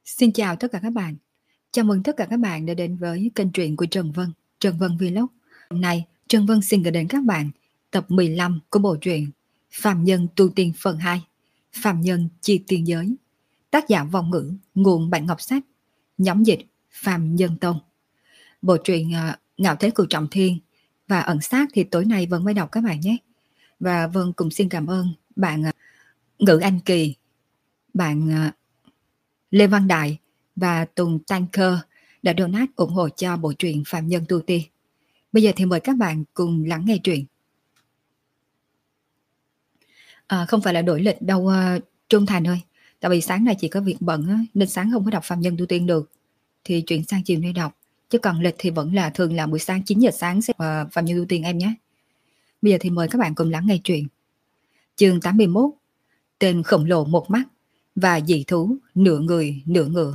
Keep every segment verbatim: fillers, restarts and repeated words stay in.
Xin chào tất cả các bạn. Chào mừng tất cả các bạn đã đến với kênh truyện của Trần Vân, Trần Vân Vlog. Hôm nay, Trần Vân xin gửi đến các bạn tập mười lăm của bộ truyện Phàm Nhân Tu Tiên phần hai, Phàm Nhân Chi Tiên Giới. Tác giả Vong Ngữ, nguồn Bản Ngọc Sách, nhóm dịch Phàm Nhân Tông. Bộ truyện uh, Ngạo Thế Cửu Trọng Thiên và Ẩn Sát thì tối nay Vân mới đọc các bạn nhé. Và Vân cũng xin cảm ơn bạn uh, Ngữ Anh Kỳ, bạn uh, Lê Văn Đại và Tùng Tanker đã donate ủng hộ cho bộ truyện Phàm Nhân Tu Tiên. Bây giờ thì mời các bạn cùng lắng nghe truyện. À, không phải là đổi lịch đâu uh, Trung Thành ơi. Tại vì sáng nay chỉ có việc bận á, nên sáng không có đọc Phàm Nhân Tu Tiên được. Thì chuyển sang chiều nay đọc. Chứ còn lịch thì vẫn là thường là buổi sáng chín giờ sáng sẽ uh, Phàm Nhân Tu Tiên em nhé. Bây giờ thì mời các bạn cùng lắng nghe truyện. Chương tám mươi mốt. Tên khổng lồ một mắt và dị thú nửa người nửa ngựa.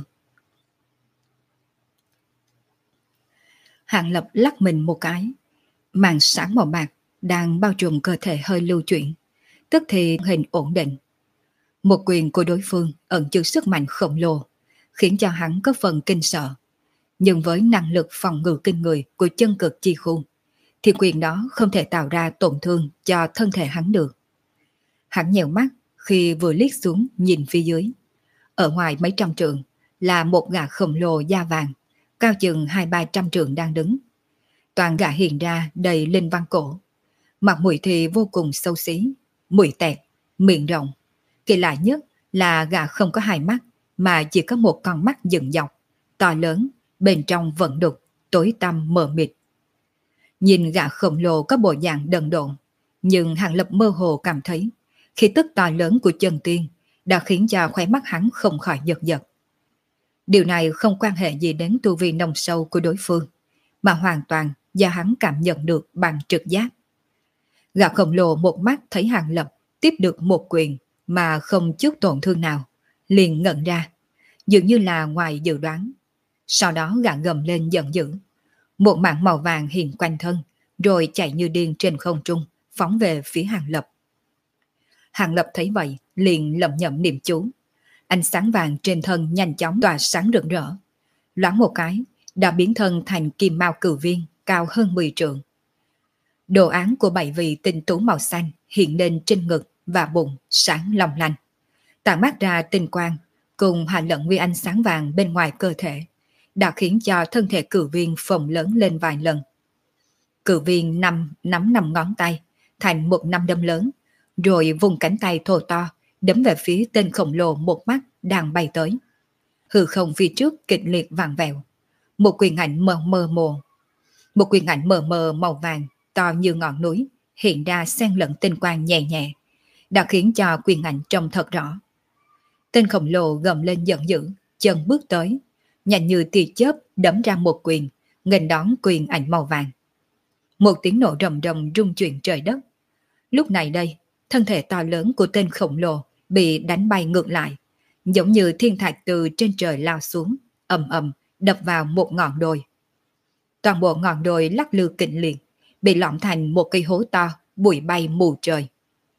Hạng Lập lắc mình một cái, màn sáng màu bạc đang bao trùm cơ thể hơi lưu chuyển, tức thì hình ổn định. Một quyền của đối phương ẩn chứa sức mạnh khổng lồ, khiến cho hắn có phần kinh sợ. Nhưng với năng lực phòng ngự kinh người của chân cực chi khu, thì quyền đó không thể tạo ra tổn thương cho thân thể hắn được. Hắn nhèo mắt khi vừa liếc xuống nhìn phía dưới. Ở ngoài mấy trăm trượng là một gã khổng lồ da vàng, cao chừng hai ba trăm trượng đang đứng. Toàn gã hiện ra đầy linh văn cổ. Mặt mũi thì vô cùng xấu xí, mũi tẹt, miệng rộng. Kỳ lạ nhất là gã không có hai mắt, mà chỉ có một con mắt dựng dọc, to lớn, bên trong vẫn đục, tối tăm mờ mịt. Nhìn gã khổng lồ có bộ dạng đần độn, nhưng Hạng Lập mơ hồ cảm thấy khí tức to lớn của chân tiên đã khiến cho khóe mắt hắn không khỏi giật giật. Điều này không quan hệ gì đến tu vi nồng sâu của đối phương, mà hoàn toàn do hắn cảm nhận được bằng trực giác. Gã khổng lồ một mắt thấy Hạng Lập tiếp được một quyền mà không chút tổn thương nào, liền ngẩn ra, dường như là ngoài dự đoán. Sau đó gã gầm lên giận dữ, một mảng màu vàng hiện quanh thân, rồi chạy như điên trên không trung, phóng về phía Hạng Lập. Hạng Lập thấy vậy, liền lẩm nhẩm niệm chú. Ánh sáng vàng trên thân nhanh chóng tỏa sáng rực rỡ. Loáng một cái, đã biến thân thành kim mao cửu viên, cao hơn mười trượng. Đồ án của bảy vị tinh tú màu xanh hiện lên trên ngực và bụng, sáng long lanh. Tản mát ra tinh quang, cùng hòa lẫn với ánh sáng vàng bên ngoài cơ thể, đã khiến cho thân thể cửu viên phồng lớn lên vài lần. Cửu viên nằm nắm năm ngón tay, thành một nắm đấm lớn, rồi vùng cánh tay thô to, đấm về phía tên khổng lồ một mắt đang bay tới. Hư không phía trước kịch liệt vặn vẹo. Một quyền ảnh mờ mờ mồ. Một quyền ảnh mờ mờ màu vàng, to như ngọn núi, hiện ra xen lẫn tinh quang nhẹ nhẹ, đã khiến cho quyền ảnh trông thật rõ. Tên khổng lồ gầm lên giận dữ, chân bước tới, nhanh như tia chớp đấm ra một quyền, nghênh đón quyền ảnh màu vàng. Một tiếng nổ rầm rầm rung chuyển trời đất. Lúc này đây, thân thể to lớn của tên khổng lồ bị đánh bay ngược lại, giống như thiên thạch từ trên trời lao xuống, ầm ầm đập vào một ngọn đồi. Toàn bộ ngọn đồi lắc lư kịch liệt, bị lõm thành một cây hố to, bụi bay mù trời.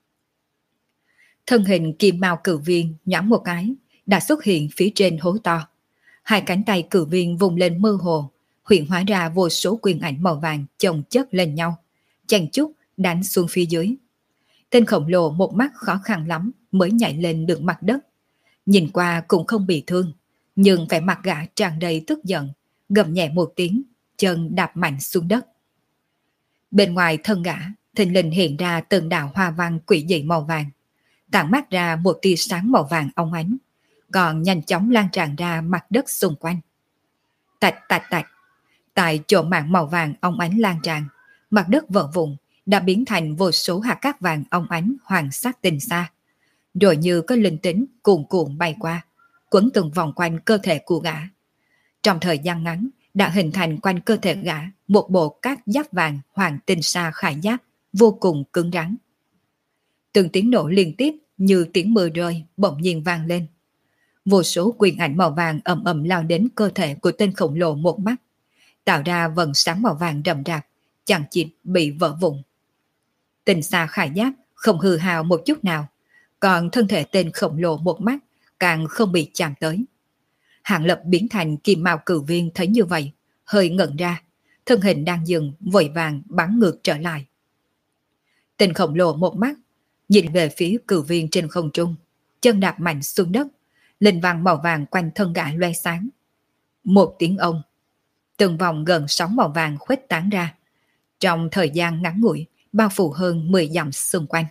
Thân hình kim mao cửu viên nhoáng một cái, đã xuất hiện phía trên hố to. Hai cánh tay cửu viên vùng lên mơ hồ, hiện hóa ra vô số quyền ảnh màu vàng chồng chất lên nhau, chằng chút đánh xuống phía dưới. Tên khổng lồ một mắt khó khăn lắm mới nhảy lên được mặt đất. Nhìn qua cũng không bị thương, nhưng vẻ mặt gã tràn đầy tức giận, gầm nhẹ một tiếng, chân đạp mạnh xuống đất. Bên ngoài thân gã, thình lình hiện ra từng đạo hoa văn quỷ dị màu vàng, tản mát ra một tia sáng màu vàng óng ánh, còn nhanh chóng lan tràn ra mặt đất xung quanh. Tạch tạch tạch, tại chỗ mảng màu vàng óng ánh lan tràn, mặt đất vỡ vụn, đã biến thành vô số hạt cát vàng óng ánh hoàng sắc tinh xa, rồi như có linh tính cuồn cuộn bay qua, quấn từng vòng quanh cơ thể của gã. Trong thời gian ngắn, đã hình thành quanh cơ thể gã một bộ cát giáp vàng hoàng tinh sa khải giáp, vô cùng cứng rắn. Từng tiếng nổ liên tiếp như tiếng mưa rơi bỗng nhiên vang lên. Vô số quyền ảnh màu vàng ầm ầm lao đến cơ thể của tên khổng lồ một mắt, tạo ra vầng sáng màu vàng rậm rạp, chẳng chịt bị vỡ vụn. Tinh sa khải giáp không hư hao một chút nào, còn thân thể tên khổng lồ một mắt càng không bị chạm tới. Hạng Lập biến thành kim mao cử viên thấy như vậy, hơi ngẩn ra, thân hình đang dừng vội vàng bắn ngược trở lại. Tên khổng lồ một mắt, nhìn về phía cử viên trên không trung, chân đạp mạnh xuống đất, linh văn màu vàng quanh thân gã loe sáng. Một tiếng ông, từng vòng gần sóng màu vàng khuếch tán ra, trong thời gian ngắn ngủi bao phủ hơn mười dặm xung quanh.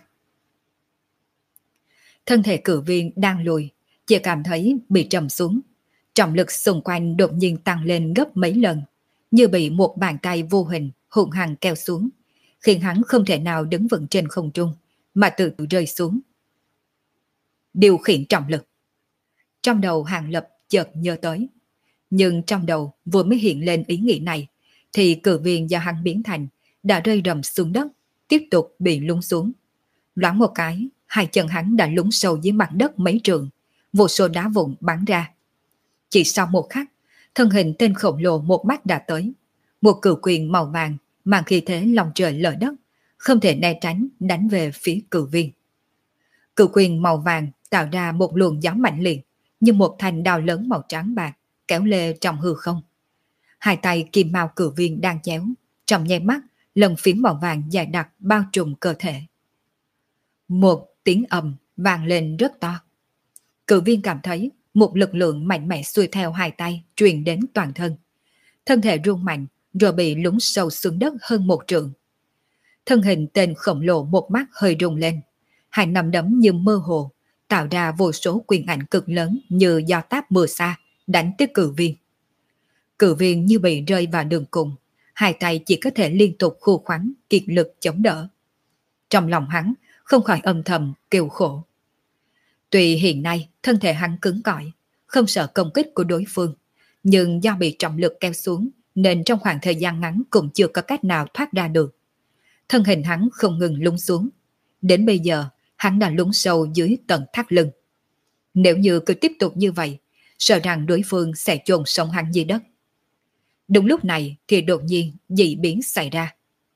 Thân thể cử viên đang lùi, chỉ cảm thấy bị trầm xuống, trọng lực xung quanh đột nhiên tăng lên gấp mấy lần, như bị một bàn tay vô hình hung hăng kéo xuống, khiến hắn không thể nào đứng vững trên không trung, mà tự rơi xuống. Điều khiển trọng lực. Trong đầu Hàng Lập chợt nhớ tới, nhưng trong đầu vừa mới hiện lên ý nghĩ này, thì cử viên do hắn biến thành đã rơi rầm xuống đất, tiếp tục bị lún xuống. Loáng một cái, hai chân hắn đã lún sâu dưới mặt đất mấy trượng, vô số đá vụn bắn ra. Chỉ sau một khắc, thân hình tên khổng lồ một mắt đã tới. Một cử quyền màu vàng mang khí thế lòng trời lở đất, không thể né tránh đánh về phía cử viên. Cử quyền màu vàng tạo ra một luồng gió mạnh liệt, như một thanh đao lớn màu trắng bạc kéo lê trong hư không. Hai tay kim mao cử viên đang chéo, trong nháy mắt lần phím màu vàng dài đặc bao trùm cơ thể. Một tiếng ầm vang lên rất to. Cử viên cảm thấy một lực lượng mạnh mẽ xuôi theo hai tay truyền đến toàn thân. Thân thể rung mạnh rồi bị lún sâu xuống đất hơn một trượng. Thân hình tên khổng lồ một mắt hơi rung lên, hai nắm đấm như mơ hồ, tạo ra vô số quyền ảnh cực lớn như gió táp mưa xa, đánh tới cử viên. Cử viên như bị rơi vào đường cùng, hai tay chỉ có thể liên tục khu khoắn, kiệt lực chống đỡ. Trong lòng hắn không khỏi âm thầm kêu khổ. Tuy hiện nay thân thể hắn cứng cỏi, không sợ công kích của đối phương, nhưng do bị trọng lực kéo xuống nên trong khoảng thời gian ngắn cũng chưa có cách nào thoát ra được. Thân hình hắn không ngừng lún xuống. Đến bây giờ hắn đã lún sâu dưới tận thắt lưng. Nếu như cứ tiếp tục như vậy, sợ rằng đối phương sẽ chôn sống hắn dưới đất. Đúng lúc này thì đột nhiên dị biến xảy ra.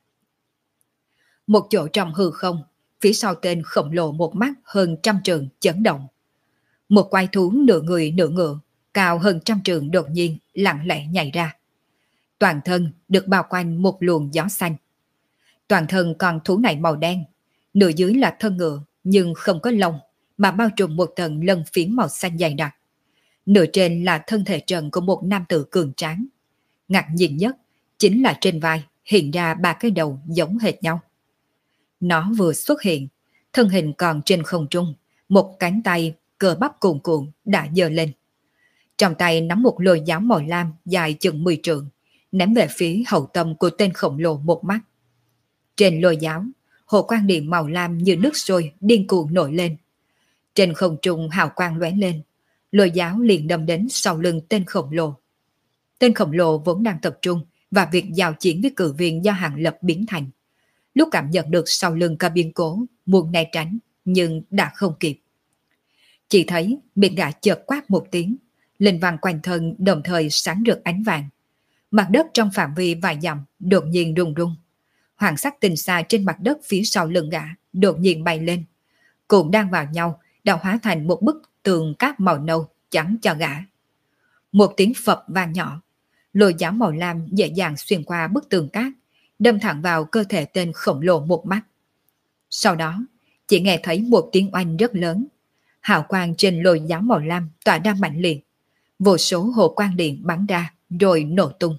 Một chỗ trong hư không, phía sau tên khổng lồ một mắt hơn trăm trượng chấn động. Một quái thú nửa người nửa ngựa, cao hơn trăm trượng đột nhiên lặng lẽ nhảy ra. Toàn thân được bao quanh một luồng gió xanh. Toàn thân con thú này màu đen, nửa dưới là thân ngựa nhưng không có lông, mà bao trùm một tầng lân phiến màu xanh dày đặc. Nửa trên là thân thể trần của một nam tử cường tráng. Ngạc nhiên nhất chính là trên vai hiện ra ba cái đầu giống hệt nhau. Nó vừa xuất hiện, thân hình còn trên không trung, một cánh tay cơ bắp cuồn cuộn đã giơ lên. Trong tay nắm một lôi giáo màu lam dài chừng mười trượng, ném về phía hậu tâm của tên khổng lồ một mắt. Trên lôi giáo, hồ quang điện màu lam như nước sôi điên cuồng nổi lên. Trên không trung hào quang lóe lên, lôi giáo liền đâm đến sau lưng tên khổng lồ. Tên khổng lồ vốn đang tập trung vào việc giao chiến với cử viên do Hàng Lập biến thành. Lúc cảm nhận được sau lưng có biến cố, muốn né tránh, nhưng đã không kịp. Chỉ thấy miệng gã chợt quát một tiếng, linh văn quanh thân đồng thời sáng rực ánh vàng. Mặt đất trong phạm vi vài dặm đột nhiên rung rung. Hoàng sắc tinh xa trên mặt đất phía sau lưng gã đột nhiên bay lên, cùng đang vào nhau đã hóa thành một bức tường cát màu nâu chắn cho gã. Một tiếng phập vang nhỏ, lôi giáo màu lam dễ dàng xuyên qua bức tường cát, đâm thẳng vào cơ thể tên khổng lồ một mắt. Sau đó, chỉ nghe thấy một tiếng oanh rất lớn, hào quang trên lôi giáo màu lam tỏa ra mạnh liệt, vô số hồ quang điện bắn ra rồi nổ tung.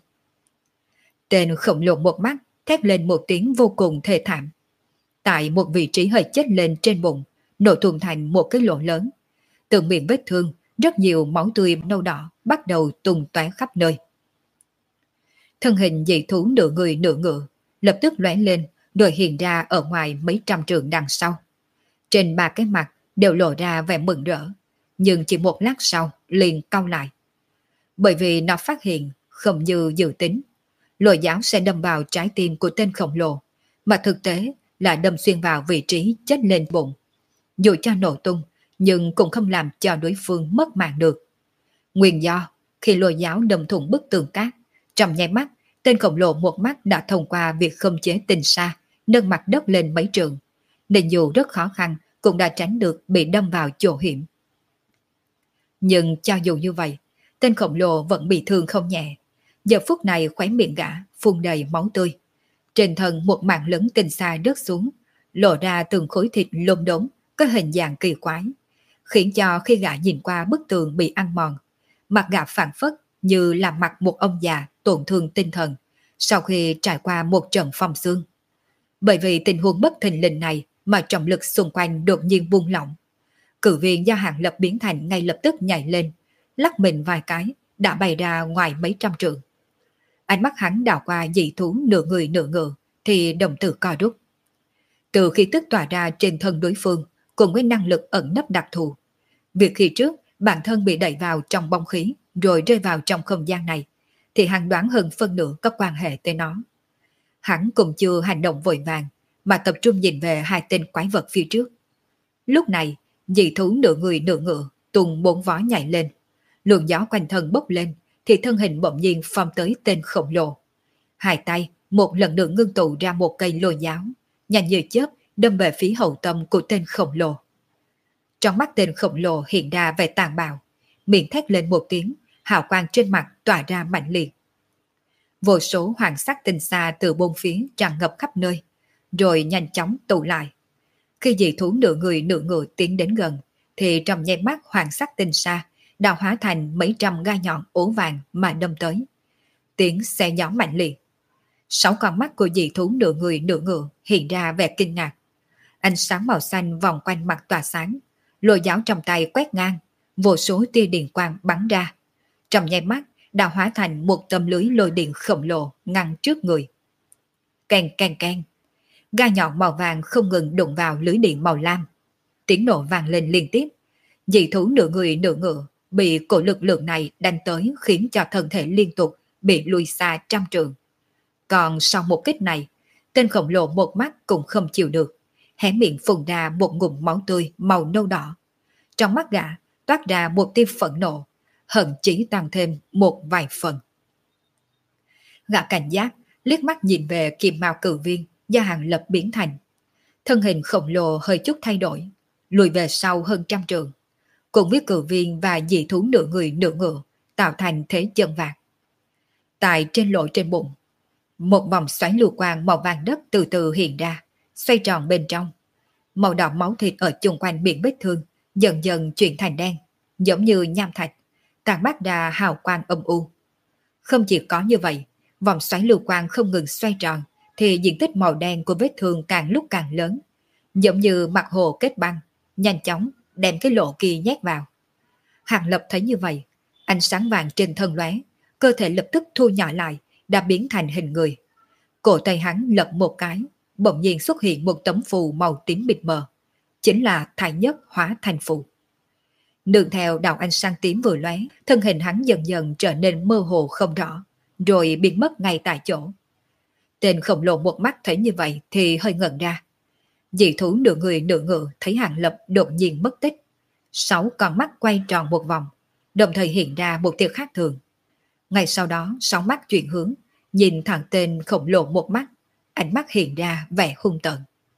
Tên khổng lồ một mắt thét lên một tiếng vô cùng thê thảm. Tại một vị trí hơi chết lên trên bụng, nổ thùng thành một cái lỗ lớn. Từ miệng vết thương, rất nhiều máu tươi nâu đỏ bắt đầu tung tóe khắp nơi. Thân hình dị thú nửa người nửa ngựa lập tức lóe lên rồi hiện ra ở ngoài mấy trăm trượng đằng sau. Trên ba cái mặt đều lộ ra vẻ mừng rỡ, nhưng chỉ một lát sau liền cau lại. Bởi vì nó phát hiện không như dự tính, lôi giáo sẽ đâm vào trái tim của tên khổng lồ, mà thực tế là đâm xuyên vào vị trí chết lên bụng. Dù cho nổ tung, nhưng cũng không làm cho đối phương mất mạng được. Nguyên do, khi lôi giáo đâm thủng bức tường cát, trong nháy mắt, tên khổng lồ một mắt đã thông qua việc khống chế tinh sa, nâng mặt đất lên mấy trượng, nên dù rất khó khăn cũng đã tránh được bị đâm vào chỗ hiểm. Nhưng cho dù như vậy, Tên khổng lồ vẫn bị thương không nhẹ. Giờ phút này khóe miệng gã phun đầy máu tươi. Trên thân một mảng lớn tinh xa rớt xuống, lộ ra từng khối thịt lốm đốm, có hình dạng kỳ quái, khiến cho khi gã nhìn qua bức tường bị ăn mòn, mặt gã phảng phất như là mặt một ông già tổn thương tinh thần sau khi trải qua một trận phong xương. Bởi vì tình huống bất thình lình này mà trọng lực xung quanh đột nhiên buông lỏng. Cử viên do Hàng Lập biến thành ngay lập tức nhảy lên, lắc mình vài cái, đã bay ra ngoài mấy trăm trượng. Ánh mắt hắn đảo qua dị thú nửa người nửa ngựa, thì đồng tử co rút. Từ khi tức tỏa ra trên thân đối phương, cùng với năng lực ẩn nấp đặc thù. Việc khi trước, bản thân bị đẩy vào trong bóng khí, rồi rơi vào trong không gian này, thì hắn đoán hơn phân nửa có quan hệ tới nó. Hắn cũng chưa hành động vội vàng, mà tập trung nhìn về hai tên quái vật phía trước. Lúc này, dị thú nửa người nửa ngựa, tung bốn vó nhảy lên. Luồng gió quanh thân bốc lên, thì thân hình bỗng nhiên phóng tới tên khổng lồ. Hai tay, một lần nữa ngưng tụ ra một cây lôi giáo, nhanh như chớp đâm về phía hậu tâm của tên khổng lồ. Trong mắt tên khổng lồ hiện ra vẻ tàn bạo, miệng thét lên một tiếng, hào quang trên mặt tỏa ra mạnh liệt. Vô số hoàng sắc tinh xa từ bốn phía tràn ngập khắp nơi, rồi nhanh chóng tụ lại. Khi dị thú nửa người nửa ngựa tiến đến gần, thì trong nháy mắt hoàng sắc tinh xa đã hóa thành mấy trăm gai nhọn ố vàng mà đâm tới. Tiếng xe gió mạnh liệt. Sáu con mắt của dị thú nửa người nửa ngựa hiện ra vẻ kinh ngạc. Ánh sáng màu xanh vòng quanh mặt tỏa sáng, lôi giáo trong tay quét ngang, vô số tia điện quang bắn ra. Trong nháy mắt đã hóa thành một tấm lưới lôi điện khổng lồ ngăn trước người. Keng keng keng, gai nhọn màu vàng không ngừng đụng vào lưới điện màu lam. Tiếng nổ vang lên liên tiếp. Dị thú nửa người nửa ngựa bị cổ lực lượng này đánh tới, khiến cho thân thể liên tục bị lùi xa trăm trượng. Còn sau một kích này, tên khổng lồ một mắt cũng không chịu được, hé miệng phun ra một ngụm máu tươi màu nâu đỏ. Trong mắt gã toát ra một tia phẫn nộ, hận chỉ tăng thêm một vài phần. Gã cảnh giác liếc mắt nhìn về kim mao cử viên do Hàng Lập biến thành. Thân hình khổng lồ hơi chút thay đổi, lùi về sau hơn trăm trượng, cùng với cử viên và dị thú nửa người nửa ngựa tạo thành thế chân vạc. Tại trên lỗ trên bụng, một vòng xoáy lưu quang màu vàng đất từ từ hiện ra, xoay tròn bên trong. Màu đỏ máu thịt ở chung quanh miệng vết thương dần dần chuyển thành đen, giống như nham thạch, tàn mát ra hào quang âm u. Không chỉ có như vậy, vòng xoáy lưu quang không ngừng xoay tròn, thì diện tích màu đen của vết thương càng lúc càng lớn, giống như mặt hồ kết băng, nhanh chóng đem cái lỗ kia nhét vào. Hàng Lập thấy như vậy, ánh sáng vàng trên thân lóe, cơ thể lập tức thu nhỏ lại, đã biến thành hình người. Cổ tay hắn lật một cái, bỗng nhiên xuất hiện một tấm phù màu tím mịt mờ, chính là Thái Nhất hóa thành phù. Nương theo đạo ánh sáng tím vừa lóe, thân hình hắn dần dần trở nên mơ hồ không rõ, rồi biến mất ngay tại chỗ. Tên khổng lồ một mắt thấy như vậy thì hơi ngẩn ra. Dị thú nửa người nửa ngựa thấy Hàng Lập đột nhiên mất tích, sáu con mắt quay tròn một vòng, đồng thời hiện ra một tia khác thường. Ngay sau đó sáu mắt chuyển hướng, nhìn thẳng tên khổng lồ một mắt, ánh mắt hiện ra vẻ hung tợn.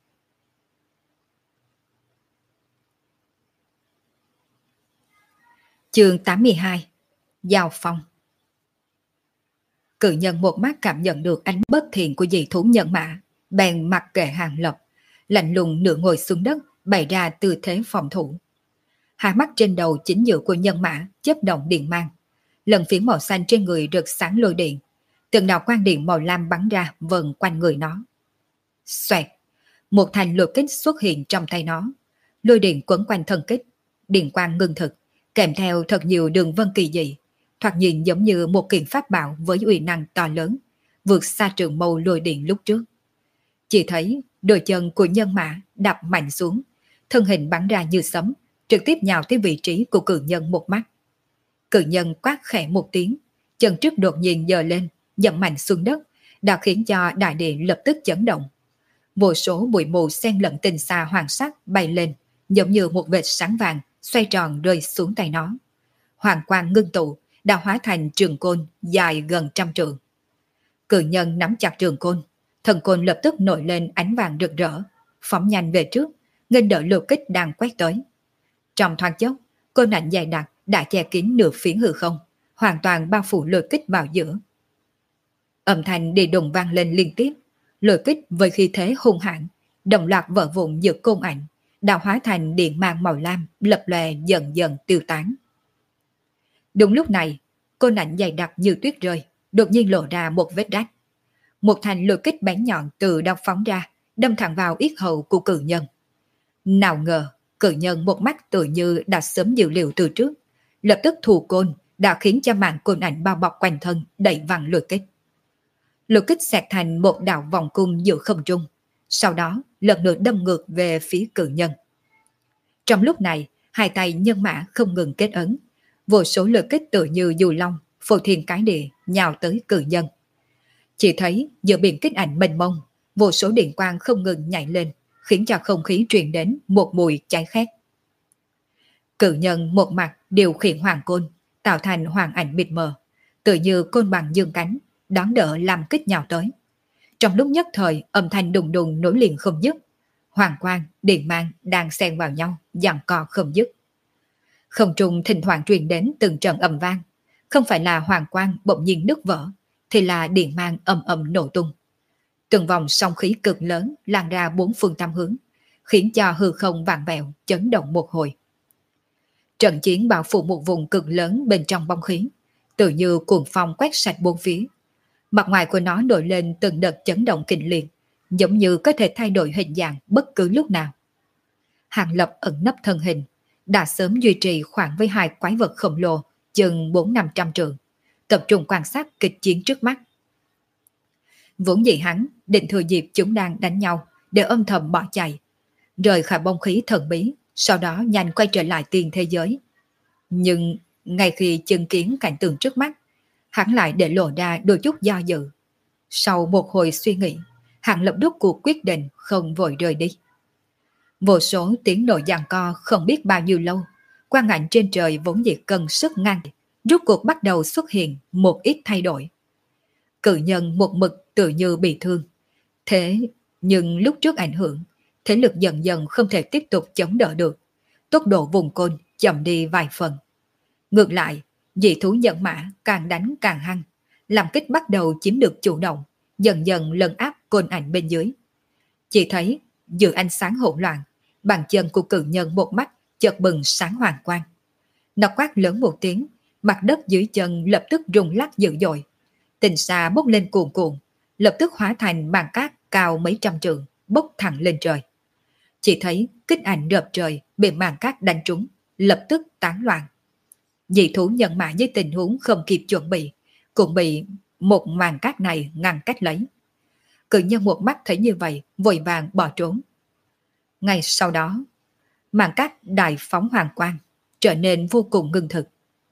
Chương tám mươi hai. Giao phong. Cự nhân một mắt cảm nhận được ánh bất thiện của dị thú nhân mã, bèn mặc kệ Hàng Lập, lạnh lùng nửa ngồi xuống đất, bày ra tư thế phòng thủ. Hai mắt trên đầu chính giữa của nhân mã chớp động điện mang, lần phiến màu xanh trên người rực sáng lôi điện, từng đạo quang điện màu lam bắn ra vần quanh người nó. Xoẹt, một thành lôi kích xuất hiện trong tay nó, lôi điện quấn quanh thân kích, điện quang ngưng thực, kèm theo thật nhiều đường vân kỳ dị, thoạt nhìn giống như một kiện pháp bảo với uy năng to lớn, vượt xa trường mâu lôi điện lúc trước. Chỉ thấy đôi chân của nhân mã đạp mạnh xuống, thân hình bắn ra như sấm, trực tiếp nhào tới vị trí của cự nhân một mắt. Cự nhân quát khẽ một tiếng, chân trước đột nhiên giơ lên, dậm mạnh xuống đất, đã khiến cho đại địa lập tức chấn động. Vô số bụi mù xen lẫn tinh xa hoàng sắc bay lên, giống như một vệt sáng vàng xoay tròn rơi xuống tay nó. Hoàng quang ngưng tụ, đã hóa thành trường côn dài gần trăm trượng. Cự nhân nắm chặt trường côn, thần côn lập tức nổi lên ánh vàng rực rỡ, phóng nhanh về trước, nghênh đỡ lô kích đang quét tới. Trong thoáng chốc, côn ảnh dài đặc đã che kín nửa phiến hư không, hoàn toàn bao phủ lôi kích vào giữa. Âm thanh đi đùng vang lên liên tiếp, lôi kích với khí thế hung hãn, đồng loạt vỡ vụn giữa côn ảnh, đã hóa thành điện mang màu lam lập lòe dần dần tiêu tán. Đúng lúc này, côn ảnh dày đặc như tuyết rơi, đột nhiên lộ ra một vết rách. Một thanh lôi kích bén nhọn từ đâu phóng ra, đâm thẳng vào yết hầu của cự nhân. Nào ngờ, cự nhân một mắt tự như đã sớm dự liệu từ trước, lập tức thủ côn đã khiến cho màn côn ảnh bao bọc quanh thân đẩy văng lôi kích. Lôi kích xẹt thành một đạo vòng cung giữa không trung, sau đó lần lượt đâm ngược về phía cự nhân. Trong lúc này, hai tay nhân mã không ngừng kết ấn, vô số lôi kích tự như dù long, phô thiên cái địa nhào tới cự nhân. Chỉ thấy giữa biển kích ảnh mênh mông, vô số điện quang không ngừng nhảy lên, khiến cho không khí truyền đến một mùi cháy khét. Cự nhân một mặt điều khiển hoàng côn, tạo thành hoàng ảnh mịt mờ, tự như côn bằng dương cánh, đón đỡ làm kích nhào tới. Trong lúc nhất thời, âm thanh đùng đùng nối liền không dứt. Hoàng quang, điện mang đang xen vào nhau, giằng co không dứt. Không trung thỉnh thoảng truyền đến từng trận ầm vang, không phải là hoàng quang bỗng nhiên nứt vỡ, thì là điện mang ầm ầm nổ tung. Từng vòng sóng khí cực lớn lan ra bốn phương tám hướng, khiến cho hư không vạn vẹo chấn động một hồi. Trận chiến bao phủ một vùng cực lớn bên trong bóng khí, tự như cuồng phong quét sạch bốn phía. Mặt ngoài của nó nổi lên từng đợt chấn động kinh liệt, giống như có thể thay đổi hình dạng bất cứ lúc nào. Hàng Lập ẩn nấp thân hình, đã sớm duy trì khoảng với hai quái vật khổng lồ chừng bốn năm trăm trượng, tập trung quan sát kịch chiến trước mắt. Vốn dĩ hắn định thừa dịp chúng đang đánh nhau để âm thầm bỏ chạy, rời khỏi bông khí thần bí, sau đó nhanh quay trở lại tiền thế giới. Nhưng ngay khi chứng kiến cảnh tượng trước mắt, hắn lại để lộ ra đôi chút do dự. Sau một hồi suy nghĩ, hắn lập rút cuộc quyết định không vội rời đi. Vô số tiếng nổ giằng co không biết bao nhiêu lâu, quang ảnh trên trời vốn dĩ cân sức ngang, rút cuộc bắt đầu xuất hiện một ít thay đổi. Cự nhân một mực tự như bị thương. Thế nhưng lúc trước ảnh hưởng, thế lực dần dần không thể tiếp tục chống đỡ được. Tốc độ vùng côn chậm đi vài phần. Ngược lại, dị thú nhận mã càng đánh càng hăng, làm kích bắt đầu chiếm được chủ động, dần dần lấn áp côn ảnh bên dưới. Chỉ thấy giữa ánh sáng hỗn loạn, bàn chân của cự nhân một mắt chợt bừng sáng hoàng quang. Nó quát lớn một tiếng, mặt đất dưới chân lập tức rung lắc dữ dội. Tình xa bốc lên cuồn cuộn, lập tức hóa thành màn cát cao mấy trăm trượng, bốc thẳng lên trời. Chỉ thấy kích ảnh rợp trời bị màn cát đánh trúng, lập tức tán loạn. Dị thú nhận mã với tình huống không kịp chuẩn bị, cũng bị một màn cát này ngăn cách lấy. Cự nhân một mắt thấy như vậy, vội vàng bỏ trốn. Ngay sau đó, màn cát đại phóng hoàng quang, trở nên vô cùng ngưng thực.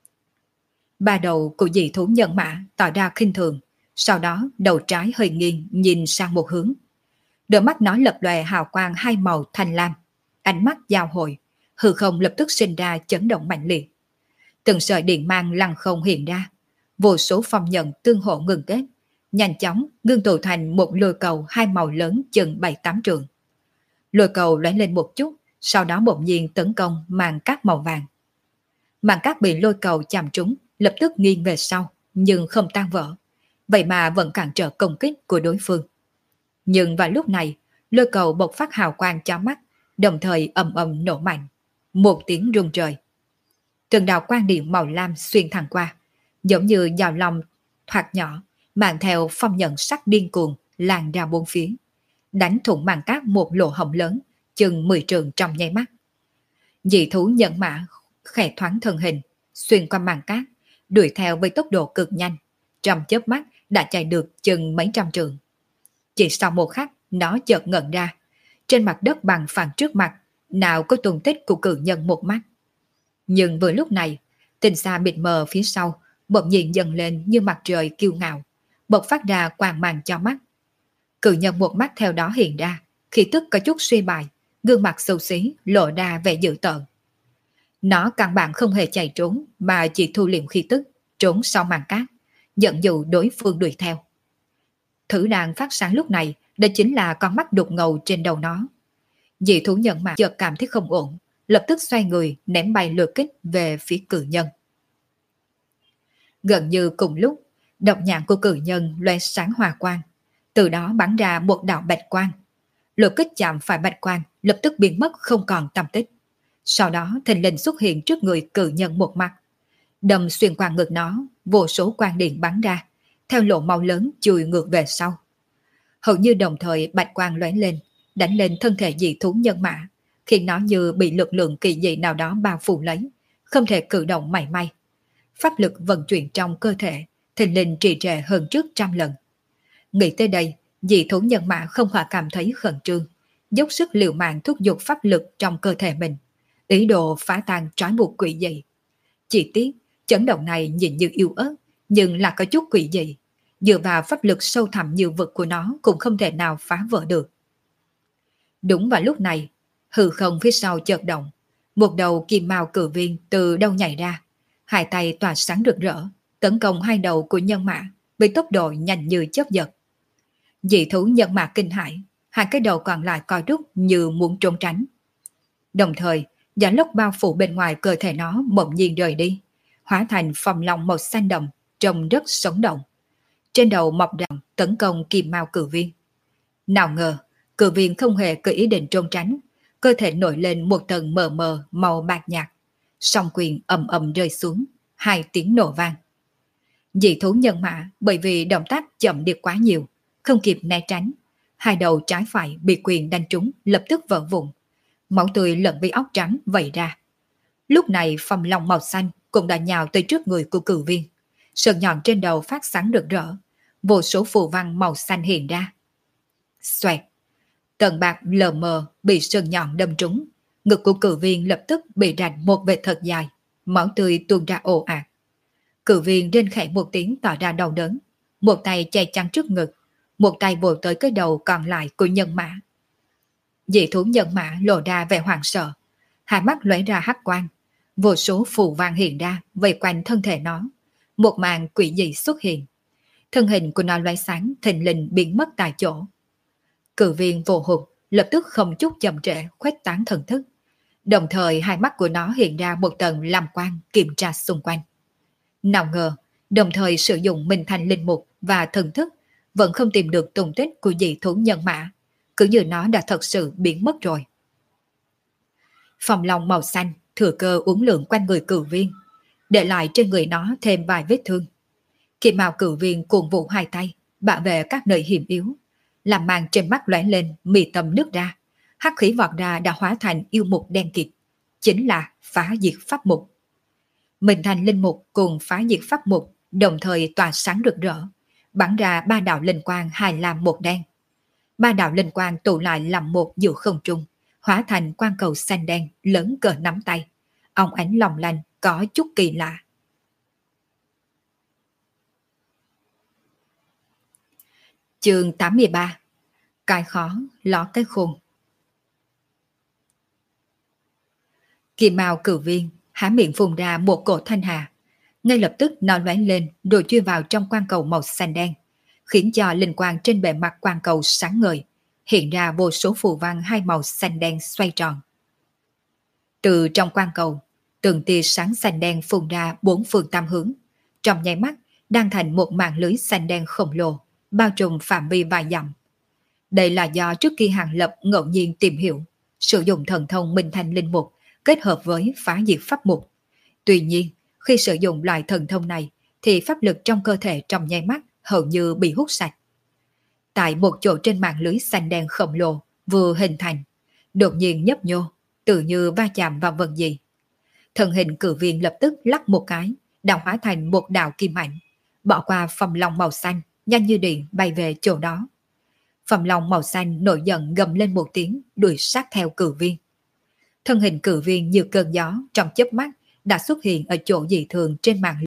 Ba đầu của dị thú nhân mã tỏ ra khinh thường, sau đó đầu trái hơi nghiêng nhìn sang một hướng. Đôi mắt nó lập lòe hào quang hai màu thanh lam, ánh mắt giao hội, hư không lập tức sinh ra chấn động mạnh liệt. Từng sợi điện mang lăng không hiện ra, vô số phong nhận tương hộ ngừng kết, nhanh chóng ngưng tụ thành một lôi cầu hai màu lớn chừng bảy tám trượng. Lôi cầu lóe lên một chút, sau đó bỗng nhiên tấn công màn cát màu vàng. Màn cát bị lôi cầu chạm trúng, lập tức nghiêng về sau, nhưng không tan vỡ, vậy mà vẫn cản trở công kích của đối phương. Nhưng vào lúc này, lôi cầu bộc phát hào quang chói mắt, đồng thời ầm ầm nổ mạnh, một tiếng rung trời. Từng đạo quang điện màu lam xuyên thẳng qua, giống như dao long thoạt nhỏ, mang theo phong nhận sắc điên cuồng lan ra bốn phía, đánh thủng màn cát một lỗ hổng lớn, chừng mười trượng trong nháy mắt. Dị thú nhận mã khẽ thoáng thân hình, xuyên qua màn cát, đuổi theo với tốc độ cực nhanh, trong chớp mắt đã chạy được chừng mấy trăm trượng. Chỉ sau một khắc, nó chợt ngẩng ra, trên mặt đất bằng phẳng trước mặt, nào có tung tích của cự nhân một mắt. Nhưng vừa lúc này, tình xa mịt mờ phía sau bỗng nhiên dần lên như mặt trời kiêu ngạo, bộc phát ra quang mang cho mắt. Cự nhân một mắt theo đó hiện ra, khí tức có chút suy bại, gương mặt xấu xí lộ ra vẻ dữ tợn. Nó căn bản không hề chạy trốn mà chỉ thu liệm khí tức, trốn sau màn cát, dẫn dụ đối phương đuổi theo. Thử đang phát sáng lúc này, đó chính là con mắt đục ngầu trên đầu nó. Dị thú nhận mà chợt cảm thấy không ổn, lập tức xoay người ném bay lượt kích về phía cự nhân. Gần như cùng lúc, độc nhãn của cử nhân lóe sáng hòa quang, từ đó bắn ra một đạo bạch quang. Lục kích chạm phải bạch quang lập tức biến mất không còn tăm tích. Sau đó thình lình xuất hiện trước người cử nhân một mặt, đâm xuyên qua ngực nó, vô số quang điện bắn ra, theo lộ máu lớn chui ngược về sau. Hầu như đồng thời bạch quang lóe lên, đánh lên thân thể dị thú nhân mã, khiến nó như bị lực lượng kỳ dị nào đó bao phủ lấy, không thể cử động mảy may. Pháp lực vận chuyển trong cơ thể, thình lình trì trệ hơn trước trăm lần. Nghĩ tới đây, dị thú nhân mã không khỏi cảm thấy khẩn trương, dốc sức liều mạng thúc giục pháp lực trong cơ thể mình, ý đồ phá tan trói buộc quỷ dị. Chỉ tiếc, chấn động này nhìn như yếu ớt, nhưng là có chút quỷ dị. Dựa vào pháp lực sâu thẳm như vực của nó cũng không thể nào phá vỡ được. Đúng vào lúc này, hư không phía sau chợt động, một đầu kim mao cử viên từ đâu nhảy ra, hai tay tỏa sáng rực rỡ, tấn công hai đầu của nhân mã với tốc độ nhanh như chớp giật. Dị thú nhân mã kinh hãi, hai cái đầu còn lại co rút như muốn trốn tránh. Đồng thời, gió lốc bao phủ bên ngoài cơ thể nó bỗng nhiên rời đi, hóa thành phòng lòng màu xanh đậm, trông rất sống động. Trên đầu mọc răng tấn công kim mao cử viên. Nào ngờ, cử viên không hề có ý định trốn tránh, cơ thể nổi lên một tầng mờ mờ màu bạc nhạt, song quyền ầm ầm rơi xuống, hai tiếng nổ vang. Dị thú nhân mã bởi vì động tác chậm đi quá nhiều, không kịp né tránh, hai đầu trái phải bị quyền đánh trúng lập tức vỡ vụn, máu tươi lẫn với óc trắng vẩy ra. Lúc này phong long màu xanh cũng đã nhào tới trước người của cử viên, sừng nhọn trên đầu phát sáng rực rỡ, vô số phù văn màu xanh hiện ra. Xoẹt, tầng bạc lờ mờ bị sừng nhọn đâm trúng, ngực của cử viên lập tức bị rạch một vệt thật dài, máu tươi tuôn ra ồ ạt. Cử viên rên khẽ một tiếng tỏ ra đau đớn, một tay che chắn trước ngực, một tay vồ tới cái đầu còn lại của nhân mã. Dị thú nhân mã lộ ra vẻ hoảng sợ, hai mắt lóe ra hắc quang, vô số phù văn hiện ra vây quanh thân thể nó, một màn quỷ dị xuất hiện. Thân hình của nó lóe sáng thình lình biến mất tại chỗ. Cử viên vô hụt lập tức không chút chậm trễ khuếch tán thần thức, đồng thời hai mắt của nó hiện ra một tầng lam quang kiểm tra xung quanh. Nào ngờ, đồng thời sử dụng minh thanh linh mục và thần thức vẫn không tìm được tung tích của dị thú nhân mã, cứ như nó đã thật sự biến mất rồi. Phòng lòng màu xanh thừa cơ uốn lượn quanh người cử viên, để lại trên người nó thêm vài vết thương. Kim mao cử viên cuồng vụ hai tay, bảo vệ các nơi hiểm yếu, làm màn trên mắt lóe lên, mì tầm nước ra, hắc khí vọt ra đã hóa thành yêu mục đen kịt, chính là phá diệt pháp mục. Minh thành linh mục cùng phá diệt pháp mục đồng thời tỏa sáng rực rỡ, bắn ra ba đạo linh quang hai lam một đen. Ba đạo linh quang tụ lại làm một giữa không trung, hóa thành quang cầu xanh đen lớn cỡ nắm tay, óng ánh long lanh có chút kỳ lạ. Chương tám mươi ba. Cái khó ló cái khôn. Kim mao cử viên há miệng phun ra một cổ thanh hà, ngay lập tức nó lóe lên rồi chui vào trong quang cầu màu xanh đen, khiến cho linh quang trên bề mặt quang cầu sáng ngời, hiện ra vô số phù văn hai màu xanh đen xoay tròn. Từ trong quang cầu, từng tia sáng xanh đen phun ra bốn phương tám hướng, trong nháy mắt đang thành một màn lưới xanh đen khổng lồ, bao trùm phạm vi vài dặm. Đây là do trước khi Hàng Lập ngẫu nhiên tìm hiểu, sử dụng thần thông Minh Thanh Linh Mục kết hợp với phá diệt pháp mục. Tuy nhiên, khi sử dụng loại thần thông này, thì pháp lực trong cơ thể trong nháy mắt hầu như bị hút sạch. Tại một chỗ trên màn lưới xanh đen khổng lồ vừa hình thành, đột nhiên nhấp nhô, tự như va chạm vào vật gì. Thân hình cử viên lập tức lắc một cái, đã hóa thành một đạo kim ảnh, bỏ qua phòng long màu xanh, nhanh như điện bay về chỗ đó. Phòng long màu xanh nổi giận gầm lên một tiếng, đuổi sát theo cử viên. Thân hình cử viên như cơn gió trong chớp mắt đã xuất hiện ở chỗ dị thường trên màn